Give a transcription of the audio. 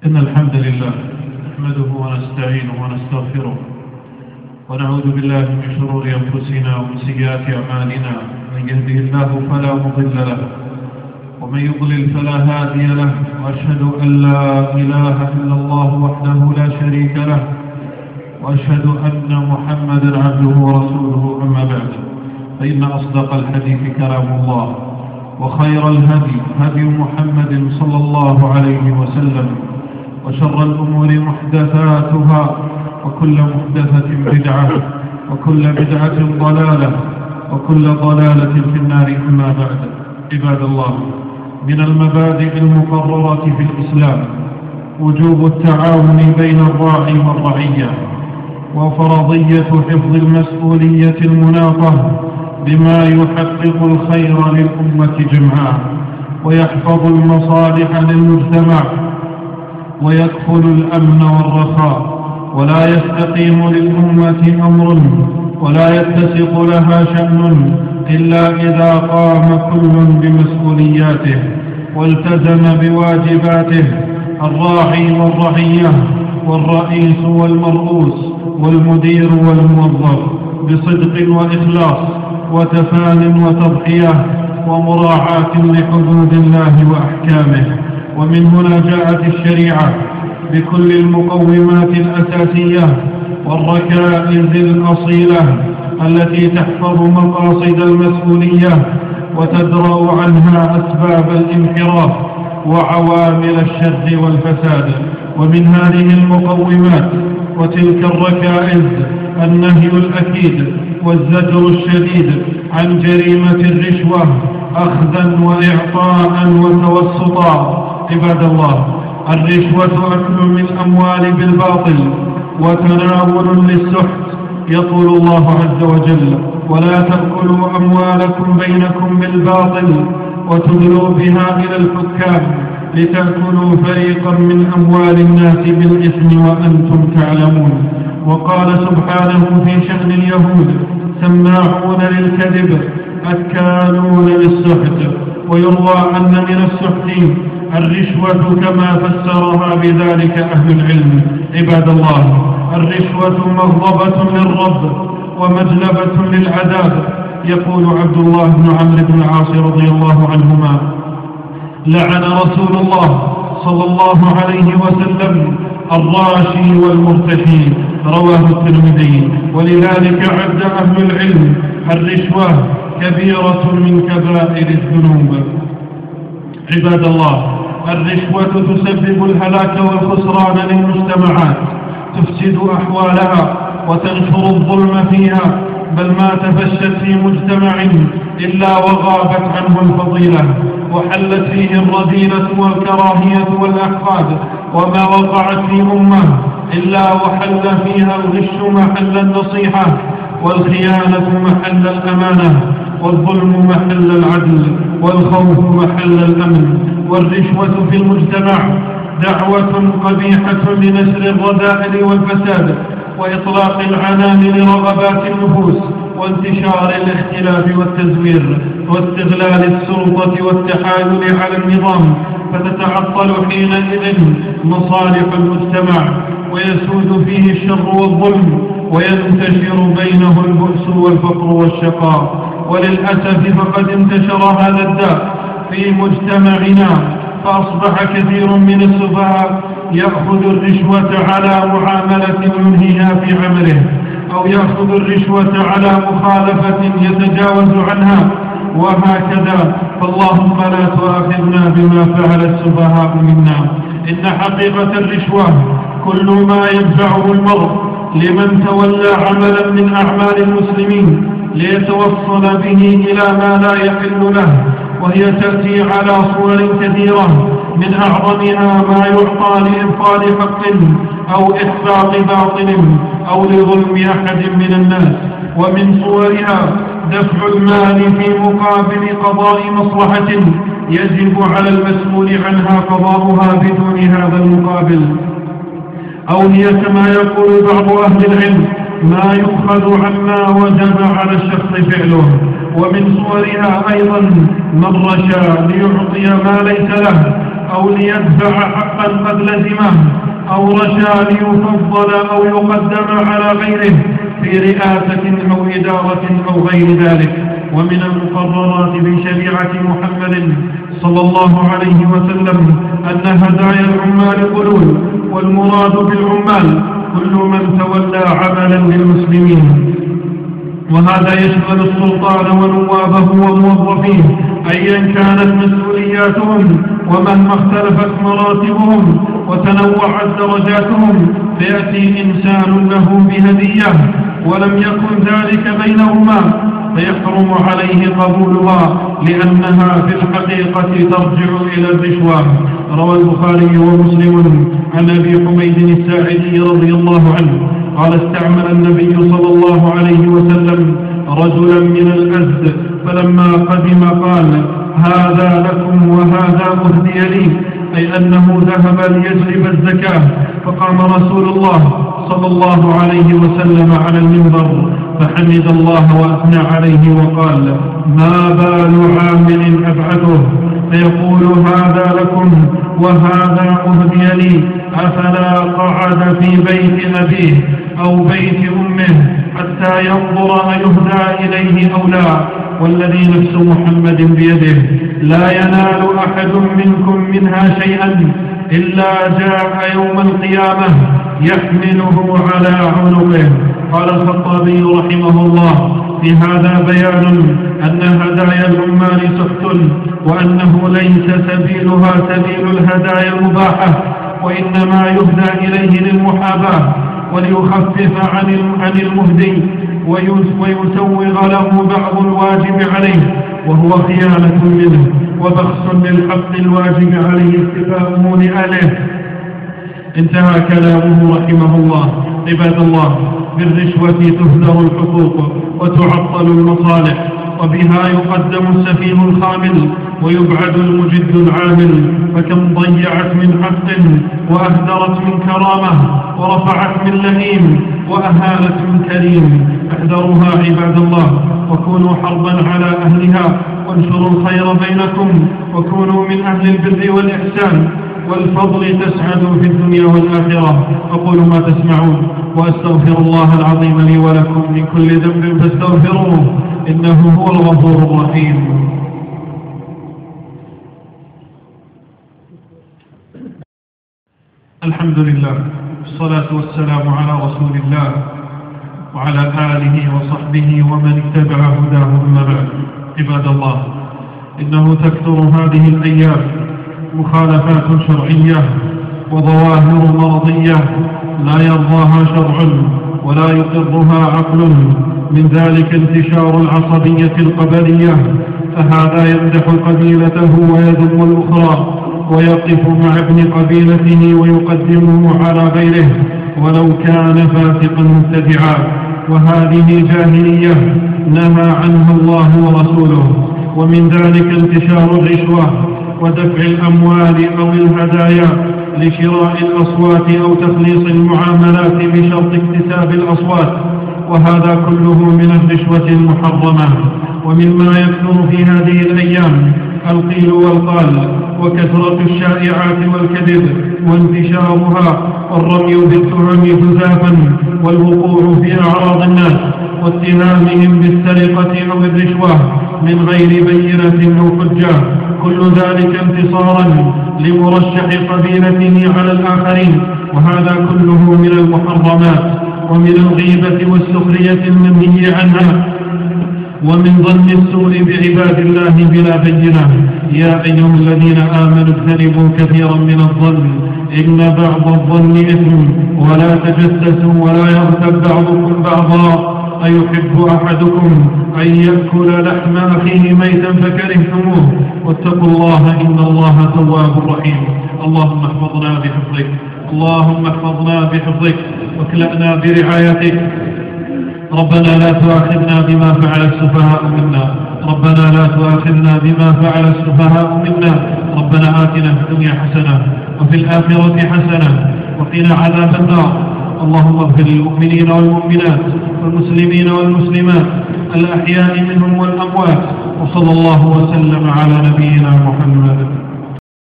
إن الحمد لله نحمده ونستعينه ونستغفره ونعوذ بالله من شرور أنفسنا ومن سيئات أعمالنا. من يهده الله فلا مضل له ومن يضلل فلا هادي له، وأشهد أن لا إله إلا الله وحده لا شريك له، وأشهد أن محمدا عبده ورسوله. أما بعد، فإن أصدق الحديث كلام الله، وخير الهدي هدي محمد صلى الله عليه وسلم، وشر الأمور محدثاتها، وكل محدثة بدعة، وكل بدعة ضلالة، وكل ضلالة في النار. أما بعد، عباد الله، من المبادئ المقررة في الإسلام وجوب التعاون بين الراعي والرعية، وفرضية حفظ المسؤولية المناطة بما يحقق الخير للأمة جمعاء، ويحفظ المصالح للمجتمع، ويكفل الأمن والرخاء. ولا يستقيم للأمة أمر ولا يتسق لها شأن إلا إذا قام كل بمسؤولياته والتزم بواجباته، الراعي والرعية، والرئيس والمرؤوس، والمدير والموظف، بصدق وإخلاص وتفان وتضحية ومراعاة لحدود الله وأحكامه. ومن هنا جاءت الشريعة بكل المقومات الأساسية والركائز الأصيلة التي تحفظ مقاصد المسؤولية وتدرأ عنها أسباب الانحراف وعوامل الشر والفساد. ومن هذه المقومات وتلك الركائز النهي الأكيد والزجر الشديد عن جريمة الرشوة أخذا وإعطاء وتوسطا. عباد الله، الرشوة أكل من الأموال بالباطل وتناول للسحت. يقول الله عز وجل: ولا تأكلوا أموالكم بينكم بالباطل وتدلوا بها إلى الحكام لتأكلوا فريقا من أموال الناس بالإثم وأنتم تعلمون. وقال سبحانه في شأن اليهود: سماعون للكذب أكالون للسحت. ويروى أن من السحت الرشوة كما فسرها بذلك أهل العلم. عباد الله، الرشوة مغضبة للرب ومجلبة للعذاب. يقول عبد الله بن عمرو بن العاص رضي الله عنهما: لعن رسول الله صلى الله عليه وسلم الراشي والمرتشي. رواه الترمذي. ولذلك عد أهل العلم الرشوة كبيرة من كبائر الذنوب. عباد الله، الرشوة تسبب الهلاك والخسران للمجتمعات، تفسد أحوالها وتنشر الظلم فيها، بل ما تفشت في مجتمع إلا وغابت عنه الفضيلة وحلت فيه الرذيلة والكراهية والأحقاد، وما وقعت في أمة إلا وحل فيها الغش محل النصيحة، والخيانة محل الأمانة، والظلم محل العدل، والخوف محل الأمن. والرشوة في المجتمع دعوة قبيحة لنشر الرذائل والفساد وإطلاق العنان لرغبات النفوس وانتشار الاختلاف والتزوير واستغلال السلطة والتحايل على النظام، فتتعطل حينئذ مصالح المجتمع ويسود فيه الشر والظلم وينتشر بينه البؤس والفقر والشقاء. وللأسف فقد انتشر هذا الداء في مجتمعنا، فأصبح كثير من السفهاء يأخذ الرشوة على معاملة ينهيها في عمله، أو يأخذ الرشوة على مخالفة يتجاوز عنها، وهكذا. فاللهم لا تؤاخذنا بما فعل السفهاء منا. إن حقيقة الرشوة كل ما يدفعه المرء لمن تولى عملا من أعمال المسلمين ليتوصل به إلى ما لا يحل له، وهي تأتي على صور كثيرة، من أعظمها ما يعطى لإبطال حق أو إحقاق باطل أو لظلم أحد من الناس. ومن صورها دفع المال في مقابل قضاء مصلحة يجب على المسؤول عنها قضاؤها بدون هذا المقابل، أو هي كما يقول بعض أهل العلم ما يؤخذ عما وجب على الشخص فعله. ومن صورها أيضا من رشا ليعطي ما ليس له أو ليدفع حقا قد لزمه، أو رشا ليفضل أو يقدم على غيره في رئاسة أو إدارة أو غير ذلك. ومن المقررات في شريعة محمد صلى الله عليه وسلم أن هدايا العمال قلول، والمراد بالعمال كل من تولى عملا للمسلمين، وهذا يشمل السلطان ونوابه وموظفيه أيا كانت مسؤولياتهم، ومهما اختلفت مراتبهم وتنوعت درجاتهم، فيأتي إنسان له بهدية ولم يكن ذلك بينهما فيحرم عليه قبولها، لأنها في الحقيقة ترجع إلى الرشوة. روى البخاري ومسلم عن أبي حميد الساعدي رضي الله عنه قال: استعمل النبي صلى الله عليه وسلم رجلا من الأزد، فلما قدم قال: هذا لكم وهذا أهدي لي، أي أنه ذهب ليجلب الزكاة. فقام رسول الله صلى الله عليه وسلم على المنبر فحمد الله وأثنى عليه وقال: ما بال عامل أبعده فيقول هذا لكم وهذا أهدي لي، أفلا قعد في بيت أبيه أو بيت أمه حتى ينظر أيهدى إليه أو لا؟ والذي نفس محمد بيده لا ينال أحد منكم منها شيئا إلا جاء يوم القيامة يحمله على عنقه. قال الخطابي رحمه الله: في هذا بيان أن هدايا العمال سحت، وأنه ليس سبيلها سبيل الهدايا المباحة، وإنما يهدى إليه للمحاباة وليخفف عن المهدي ويسوغ له بعض الواجب عليه، وهو خيانة منه وبخس للحق الواجب عليه استفاءه لأهله. انتهى كلامه رحمه الله. عباد الله، بالرشوة تهدر الحقوق وتعطل المصالح، وبها يقدم السفيه الخامل ويبعد المجد العامل، فكم ضيعت من حق وأهدرت من كرامة ورفعت من لئيم وأهانت من كريم. احذروها عباد الله، وكونوا حربا على أهلها، وانشروا الخير بينكم، وكونوا من أهل البر والإحسان والفضل تسعدوا في الدنيا والآخرة. أقول ما تسمعون، وأستغفر الله العظيم لي ولكم من كل ذنب فاستغفروه إنه هو الغفور الرحيم. الحمد لله، والصلاة والسلام على رسول الله وعلى آله وصحبه ومن اتبع هداه. أما بعد، عباد الله، إنه تكثر هذه الأيام مخالفات شرعية وظواهر مرضية لا يرضاها شرع ولا يقرها عقل، من ذلك انتشار العصبية القبلية، فهذا يمدح قبيلته ويذم الأخرى، ويقف مع ابن قبيلته ويقدمه على غيره ولو كان فاسقا مبتدعا، وهذه جاهلية نهى عنها الله ورسوله. ومن ذلك انتشار الرشوة ودفع الأموال أو الهدايا لشراء الأصوات أو تخليص المعاملات بشرط اكتساب الأصوات، وهذا كله من الرشوة المحرمة. ومما يكثر في هذه الأيام القيل والقال، وكثرة الشائعات والكذب وانتشارها، والرمي بالتهم جزافا، والوقوع في أعراض الناس، واتهامهم بالسرقة أو الرشوة من غير بينة أو حجة، كل ذلك انتصارا لمرشح قبيلته على الآخرين، وهذا كله من المحرمات ومن الغيبة والسخرية المنهي عنها، ومن ظن السوء بعباد الله بلا بينة. يا أيها الذين آمنوا اجتنبوا كثيرا من الظن إن بعض الظن إثم، ولا تجسسوا ولا يغتب بعضكم بعضا، أيحب أحدكم أن يأكل لحم أخيه ميتا فكرهتموه، واتقوا الله إن الله تواب رحيم. اللهم احفظنا بحفظك، اللهم احفظنا بحفظك، واكلأنا برعايتك. ربنا لا تؤاخذنا بما فعل السفهاء منا، ربنا لا تؤاخذنا بما فعل السفهاء منا، ربنا آتنا في الدنيا حسنة وفي الآخرة حسنة وقنا عذاب النار. اللهم اغفر للمؤمنين والمؤمنات والمسلمين والمسلمات الأحياء منهم والأموات، وصلى الله وسلم على نبينا محمد.